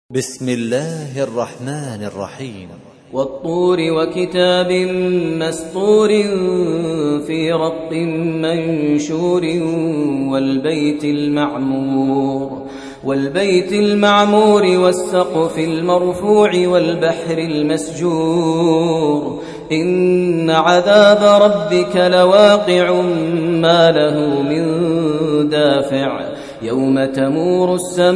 بسم الله الرحمن الرحيم. والطور وكتاب مسطور في رق منشور والبيت المعمور والسقف المرفوع والبحر المسجور إن عذاب ربك لواقع ما له من دافع يوم تمور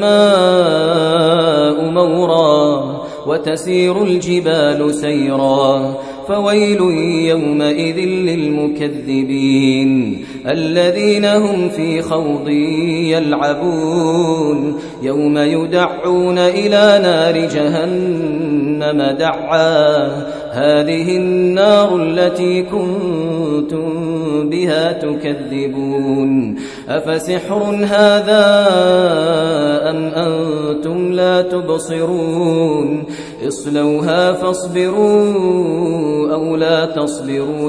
السماء مورا وتسير الجبال سيرا فويل يومئذ للمكذبين الذين هم في خوض يلعبون يوم يدعون إلى نار جهنم دعا هذه النار التي كنتم بها تكذبون أفسحر هذا أم أنتم لا تبصرون اصلوها فاصبروا أو لا تصبروا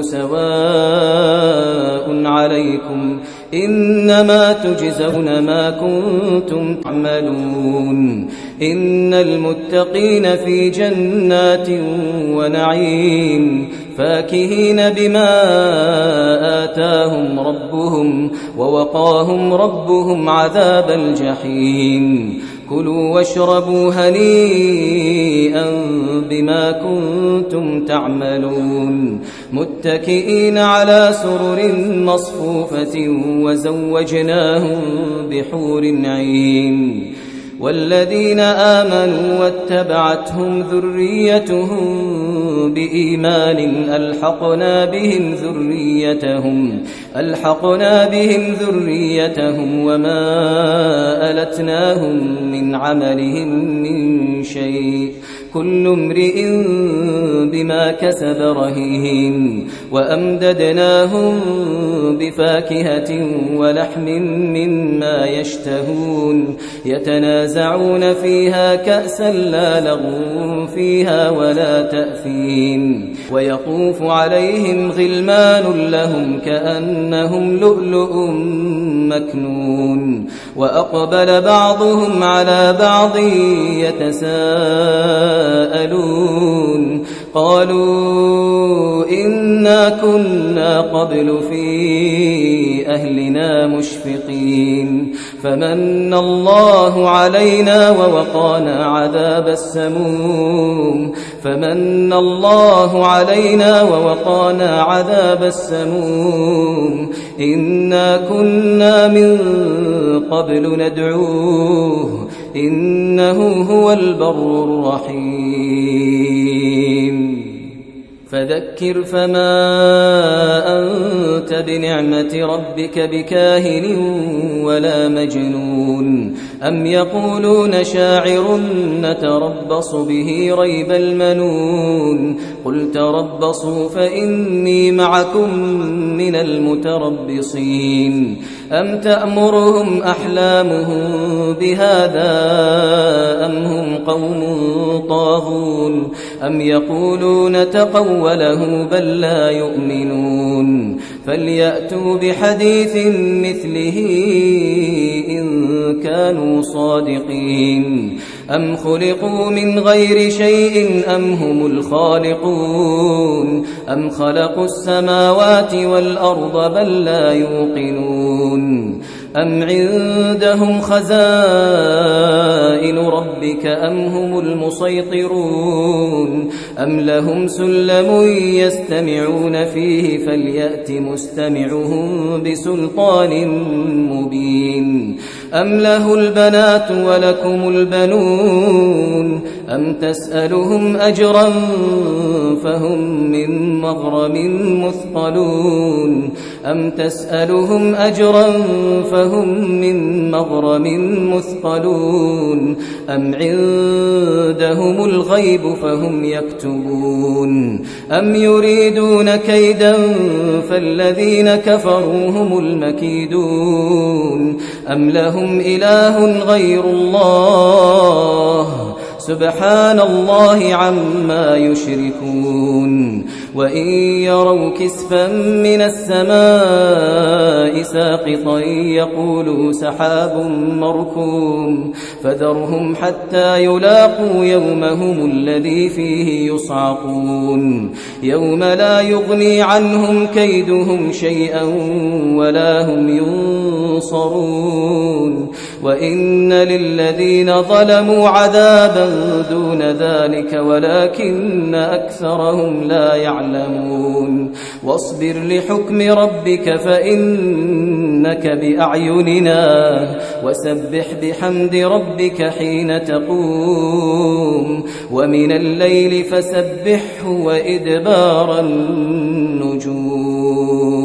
سواء عليكم إنما تجزون ما كنتم تعملون إن المتقين في جنات ونعيم فاكهين بما آتاهم ربهم ووقاهم ربهم عذاب الجحيم كلوا واشربوا هنيئا بما كنتم تعملون متكئين على سرر مصفوفة وزوجناهم بحور عين والذين آمنوا واتبعتهم ذريتهم بإيمان ألحقنا بهم ذريتهم وما ألتناهم من عملهم من شيء كل امرئ بما كسب رهين وأمددناهم بفاكهة ولحم مما يشتهون يتنازعون فيها كأسا لا لغو فيها ولا تأثيم ويطوف عليهم غلمان لهم كأنهم لؤلؤ مكنون وأقبل بعضهم على بعض يتساءلون قالوا إنا كنا قبل في أهلنا مشفقين فمن الله علينا ووقانا عذاب السموم إنا كنا من قبل ندعوه إنه هو البر الرحيم فذكر فما أنت بنعمة ربك بكاهن ولا مجنون أم يقولون شاعر نتربص به ريب المنون قل تربصوا فإني معكم من المتربصين أم تأمرهم أحلامهم بهذا أم هم قوم طاغون أم يقولون تقوله بل لا يؤمنون فليأتوا بحديث مثله إن كانوا صادقين أم خلقوا من غير شيء أم هم الخالقون أم خلقوا السماوات والأرض بل لا يوقنون أم عندهم خزائن ربك أم هم المسيطرون أم لهم سلم يستمعون فيه فليأت مستمعهم بسلطان مبين أم له البنات ولكم البنون أم تسألهم أجرا فهم من مغرم مثقلون أم عندهم الغيب فهم يكتبون أم يريدون كيدا فالذين كفروا هم المكيدون أم لهم إله غير الله سبحان الله عما يشركون وإن يروا كسفا من السماء ساقطا يقولوا سحاب مركوم فذرهم حتى يلاقوا يومهم الذي فيه يصعقون يوم لا يغني عنهم كيدهم شيئا ولا هم ينصرون وإن للذين ظلموا عذابا دون ذلك ولكن أكثرهم لا يعلمون واصبر لحكم ربك فإنك بأعيننا وسبح بحمد ربك حين تقوم ومن الليل فسبحه وإدبار النجوم